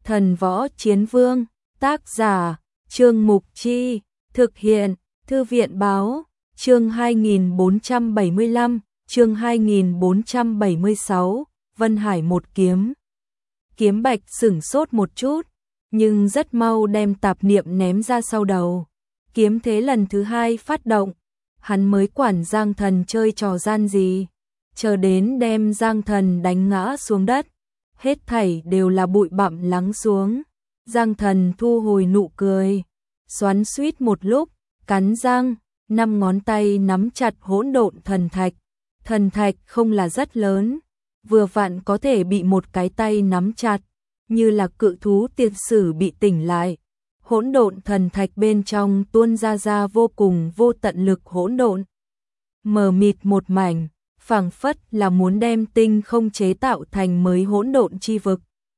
Thần võ chiến vương, tác giả, Trương Mục Chi, thực hiện, Thư viện báo, chương 2475, chương 2476, Vân Hải một kiếm. Kiếm Bạch sửng sốt một chút, nhưng rất mau đem tạp niệm ném ra sau đầu. Kiếm thế lần thứ hai phát động, hắn mới quản Giang Thần chơi trò gian gì, chờ đến đem Giang Thần đánh ngã xuống đất. Hết thảy đều là bụi bặm lắng xuống. Giang Thần thu hồi nụ cười, xoắn xuýt một lúc, cắn răng, 5 ngón tay nắm chặt hỗn độn thần thạch. Thần thạch không là rất lớn, vừa vặn có thể bị một cái tay nắm chặt, như là cự thú tiên sử bị tỉnh lại. Hỗn độn thần thạch bên trong tuôn ra vô cùng vô tận lực hỗn độn. Mờ mịt một mảnh, phảng phất là muốn đem tinh không chế tạo thành mới hỗn độn chi vực.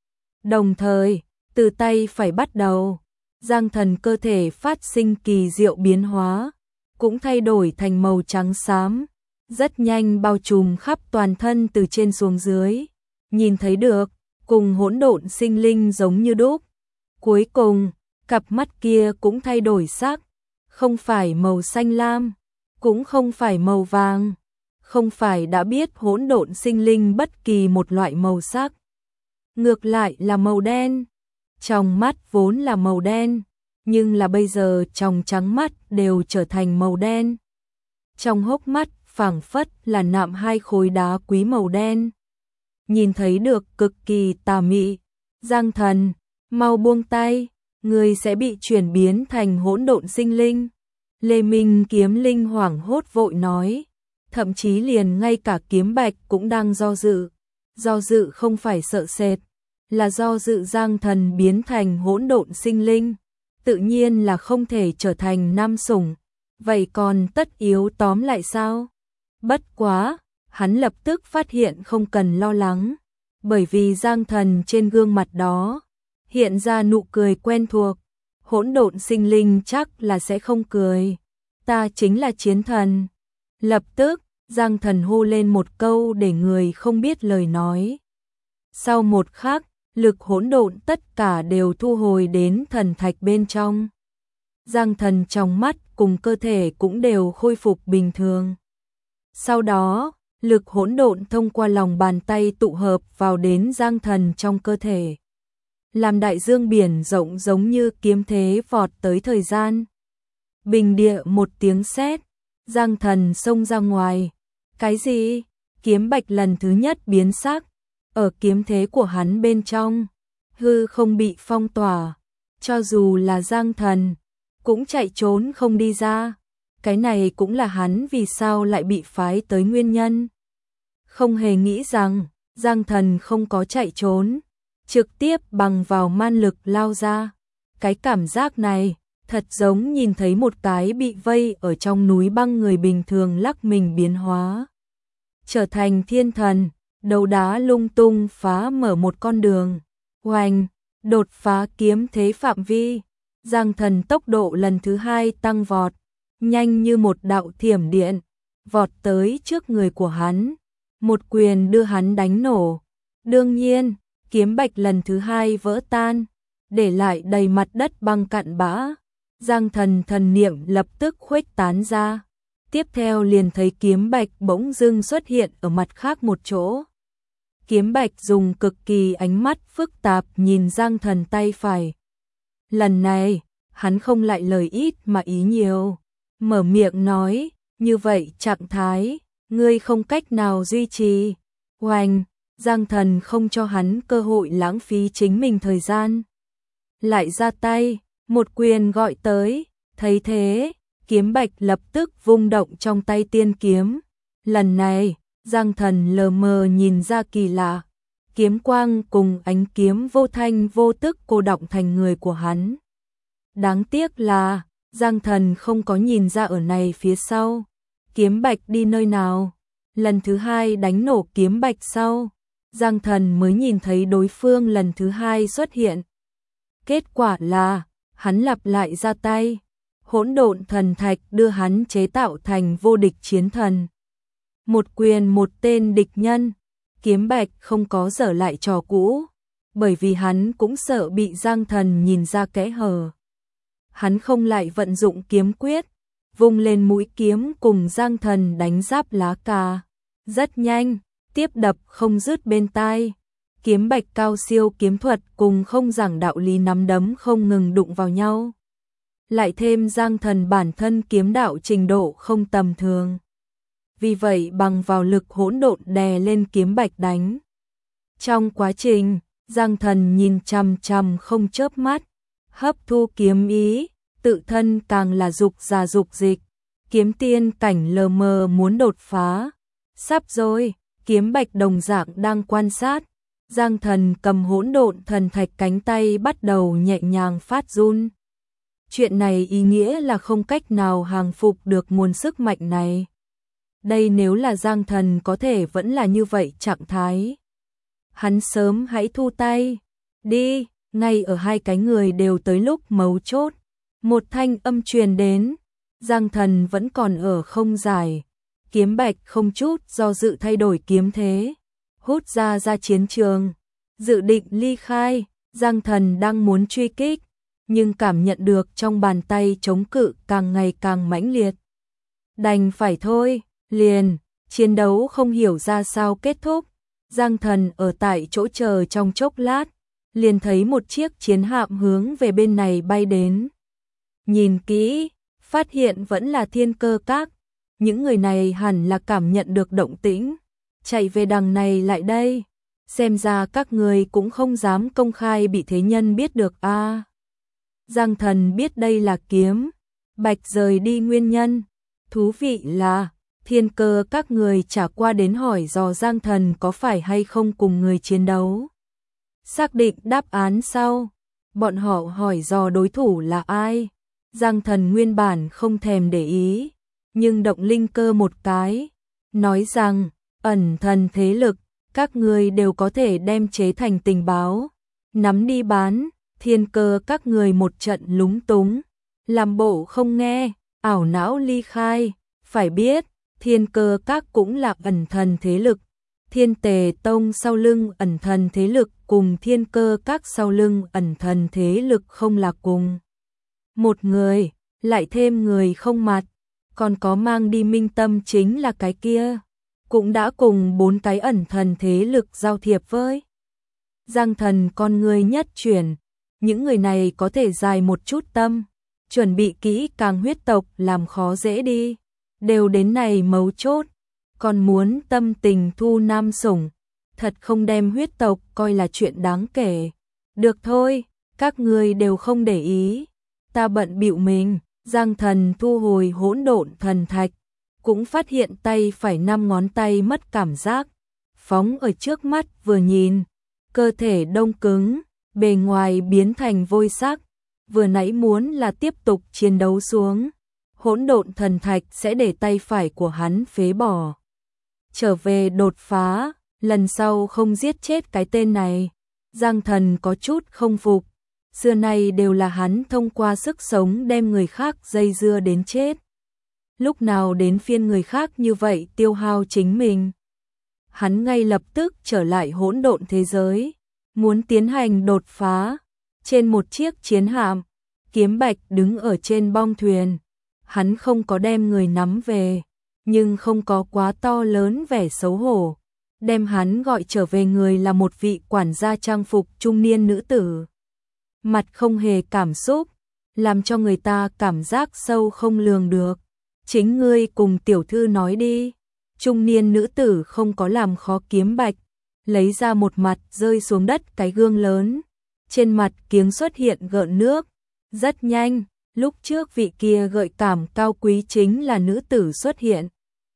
Đồng thời, từ tay phải bắt đầu, Giang Thần cơ thể phát sinh kỳ diệu biến hóa, cũng thay đổi thành màu trắng xám, rất nhanh bao trùm khắp toàn thân từ trên xuống dưới, nhìn thấy được, cùng hỗn độn sinh linh giống như đúc. Cuối cùng, cặp mắt kia cũng thay đổi sắc, không phải màu xanh lam, cũng không phải màu vàng, không phải đã biết hỗn độn sinh linh bất kỳ một loại màu sắc. Ngược lại là màu đen. Trong mắt vốn là màu đen, nhưng là bây giờ trong trắng mắt đều trở thành màu đen. Trong hốc mắt phảng phất là nạm 2 khối đá quý màu đen. Nhìn thấy được cực kỳ tà mị. Giang Thần, mau buông tay, người sẽ bị chuyển biến thành hỗn độn sinh linh. Lê Minh kiếm linh hoảng hốt vội nói, thậm chí liền ngay cả Kiếm Bạch cũng đang do dự. Do dự không phải sợ sệt, là do dự Giang Thần biến thành hỗn độn sinh linh, tự nhiên là không thể trở thành nam sủng, vậy còn tất yếu tóm lại sao? Bất quá, hắn lập tức phát hiện không cần lo lắng, bởi vì Giang Thần trên gương mặt đó hiện ra nụ cười quen thuộc. Hỗn độn sinh linh chắc là sẽ không cười, ta chính là chiến thần. Lập tức, Giang Thần hô lên một câu để người không biết lời nói. Sau một khắc, lực hỗn độn tất cả đều thu hồi đến thần thạch bên trong. Giang Thần trong mắt cùng cơ thể cũng đều khôi phục bình thường. Sau đó, lực hỗn độn thông qua lòng bàn tay tụ hợp vào đến Giang Thần trong cơ thể. Làm đại dương biển rộng giống như kiếm thế vọt tới thời gian. Bình địa một tiếng sét, Giang Thần xông ra ngoài. Cái gì? Kiếm Bạch lần thứ nhất biến sắc. Ở kiếm thế của hắn bên trong, hư không bị phong tỏa, cho dù là Giang Thần cũng chạy trốn không đi ra. Cái này cũng là hắn vì sao lại bị phái tới nguyên nhân. Không hề nghĩ rằng Giang Thần không có chạy trốn, trực tiếp bằng vào man lực lao ra. Cái cảm giác này thật giống nhìn thấy một cái bị vây ở trong núi băng người bình thường lắc mình biến hóa, trở thành thiên thần. Đầu đá lung tung phá mở một con đường, oanh, đột phá kiếm thế phạm vi. Giang Thần tốc độ lần thứ hai tăng vọt, nhanh như một đạo thiểm điện, vọt tới trước người của hắn, một quyền đưa hắn đánh nổ. Đương nhiên, Kiếm Bạch lần thứ hai vỡ tan, để lại đầy mặt đất băng cặn bã. Giang Thần thần niệm lập tức khuếch tán ra, tiếp theo liền thấy Kiếm Bạch bỗng dưng xuất hiện ở mặt khác một chỗ. Kiếm Bạch dùng cực kỳ ánh mắt phức tạp nhìn Giang Thần tay phải. Lần này, hắn không lại lời ít mà ý nhiều, mở miệng nói, như vậy trạng thái, ngươi không cách nào duy trì. Oanh, Giang Thần không cho hắn cơ hội lãng phí chính mình thời gian. Lại ra tay, một quyền gọi tới, thấy thế, Kiếm Bạch lập tức vung động trong tay tiên kiếm. Lần này, Giang Thần lờ mờ nhìn ra kỳ lạ, kiếm quang cùng ánh kiếm vô thanh vô tức cô đọng thành người của hắn. Đáng tiếc là, Giang Thần không có nhìn ra ở này phía sau, Kiếm Bạch đi nơi nào. Lần thứ hai đánh nổ Kiếm Bạch sau, Giang Thần mới nhìn thấy đối phương lần thứ hai xuất hiện. Kết quả là, hắn lặp lại ra tay, hỗn độn thần thạch đưa hắn chế tạo thành vô địch chiến thần. Một quyền một tên địch nhân, Kiếm Bạch không có dở lại trò cũ, bởi vì hắn cũng sợ bị Giang Thần nhìn ra kẽ hở. Hắn không lại vận dụng kiếm quyết, vung lên mũi kiếm cùng Giang Thần đánh giáp lá cà. Rất nhanh, tiếp đập không dứt bên tai. Kiếm bạch cao siêu kiếm thuật cùng không giảng đạo lý nắm đấm không ngừng đụng vào nhau. Lại thêm Giang Thần bản thân kiếm đạo trình độ không tầm thường. Vì vậy bằng vào lực hỗn độn đè lên kiếm bạch đánh. Trong quá trình, Giang Thần nhìn chằm chằm không chớp mắt, hấp thu kiếm ý, tự thân càng là dục ra dục dịch. Kiếm tiên cảnh lờ mờ muốn đột phá. Sắp rồi, kiếm bạch đồng dạng đang quan sát. Giang Thần cầm hỗn độn thần thạch cánh tay bắt đầu nhẹ nhàng phát run. Chuyện này ý nghĩa là không cách nào hàng phục được nguồn sức mạnh này. Đây nếu là Giang Thần có thể vẫn là như vậy trạng thái. Hắn sớm hãy thu tay. Đi, ngay ở hai cái người đều tới lúc mấu chốt. Một thanh âm truyền đến. Giang Thần vẫn còn ở không dài. Kiếm bạch không chút do dự thay đổi kiếm thế. Hút ra chiến trường. Dự định ly khai. Giang Thần đang muốn truy kích. Nhưng cảm nhận được trong bàn tay chống cự càng ngày càng mãnh liệt. Đành phải thôi, liền, chiến đấu không hiểu ra sao kết thúc. Giang Thần ở tại chỗ chờ trong chốc lát, liền thấy một chiếc chiến hạm hướng về bên này bay đến. Nhìn kỹ, phát hiện vẫn là Thiên Cơ Các. Những người này hẳn là cảm nhận được động tĩnh, chạy về đằng này lại đây. Xem ra các người cũng không dám công khai bị thế nhân biết được a. Giang Thần biết đây là kiếm bạch rời đi nguyên nhân. Thú vị là Thiên Cơ Các người trả qua đến hỏi dò Giang Thần có phải hay không cùng người chiến đấu. Xác định đáp án sau, bọn họ hỏi dò đối thủ là ai. Giang Thần nguyên bản không thèm để ý, nhưng động linh cơ một cái, nói rằng ẩn thần thế lực, các người đều có thể đem chế thành tình báo, nắm đi bán. Thiên Cơ Các người một trận lúng túng, làm bộ không nghe, ảo não ly khai. Phải biết, Thiên Cơ Các cũng là ẩn thần thế lực. Thiên Tề Tông sau lưng ẩn thần thế lực cùng Thiên Cơ Các sau lưng ẩn thần thế lực không là cùng một người, lại thêm người không mặt, còn có mang đi minh tâm chính là cái kia, cũng đã cùng 4 cái ẩn thần thế lực giao thiệp với. Giang Thần con người nhất chuyển, những người này có thể dài một chút tâm, chuẩn bị kỹ càng huyết tộc làm khó dễ đi, đều đến này mấu chốt, còn muốn tâm tình thu nam sủng, thật không đem huyết tộc coi là chuyện đáng kể. Được thôi, các người đều không để ý, ta bận bịu mình. Giang Thần thu hồi hỗn độn thần thạch, cũng phát hiện tay phải 5 ngón tay mất cảm giác, phóng ở trước mắt vừa nhìn, cơ thể đông cứng, bề ngoài biến thành vôi sắc, vừa nãy muốn là tiếp tục chiến đấu xuống, hỗn độn thần thạch sẽ để tay phải của hắn phế bỏ. Trở về đột phá, lần sau không giết chết cái tên này. Giang Thần có chút không phục, xưa nay đều là hắn thông qua sức sống đem người khác dây dưa đến chết. Lúc nào đến phiên người khác như vậy tiêu hao chính mình. Hắn ngay lập tức trở lại hỗn độn thế giới, muốn tiến hành đột phá. Trên một chiếc chiến hạm, kiếm bạch đứng ở trên bong thuyền. Hắn không có đem người nắm về, nhưng không có quá to lớn vẻ xấu hổ. Đem hắn gọi trở về người là một vị quản gia trang phục trung niên nữ tử. Mặt không hề cảm xúc, làm cho người ta cảm giác sâu không lường được. Chính ngươi cùng tiểu thư nói đi. Trung niên nữ tử không có làm khó kiếm bạch, lấy ra một mặt rơi xuống đất cái gương lớn. Trên mặt kiếng xuất hiện gợn nước. Rất nhanh, lúc trước vị kia gợi cảm cao quý chính là nữ tử xuất hiện.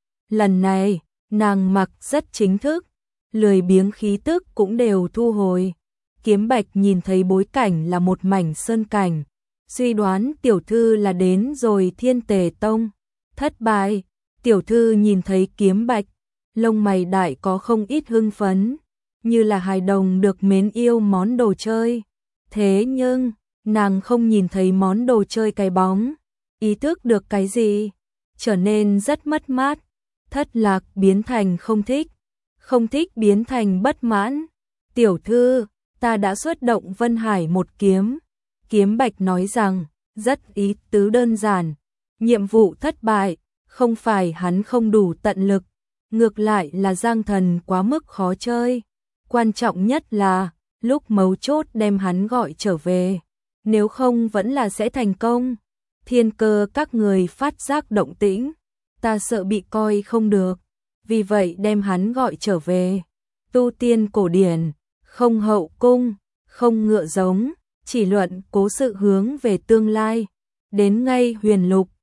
Lần này, nàng mặc rất chính thức, lười biếng khí tức cũng đều thu hồi. Kiếm bạch nhìn thấy bối cảnh là một mảnh sơn cảnh, suy đoán tiểu thư là đến rồi Thiên Tề Tông. Thất bại, tiểu thư nhìn thấy kiếm bạch, lông mày đại có không ít hưng phấn, như là hài đồng được mến yêu món đồ chơi. Thế nhưng, nàng không nhìn thấy món đồ chơi cái bóng, ý thức được cái gì, trở nên rất mất mát, thất lạc biến thành không thích biến thành bất mãn. Tiểu thư, ta đã xuất động Vân Hải một kiếm. Kiếm Bạch nói rằng, rất ý tứ đơn giản, nhiệm vụ thất bại, không phải hắn không đủ tận lực, ngược lại là Giang Thần quá mức khó chơi. Quan trọng nhất là, lúc mấu chốt đem hắn gọi trở về, nếu không vẫn là sẽ thành công. Thiên Cơ các người phát giác động tĩnh, ta sợ bị coi không được, vì vậy đem hắn gọi trở về. Tu tiên cổ điển, không hậu cung, không ngựa giống, chỉ luận cố sự hướng về tương lai. Đến ngay Huyền Lục,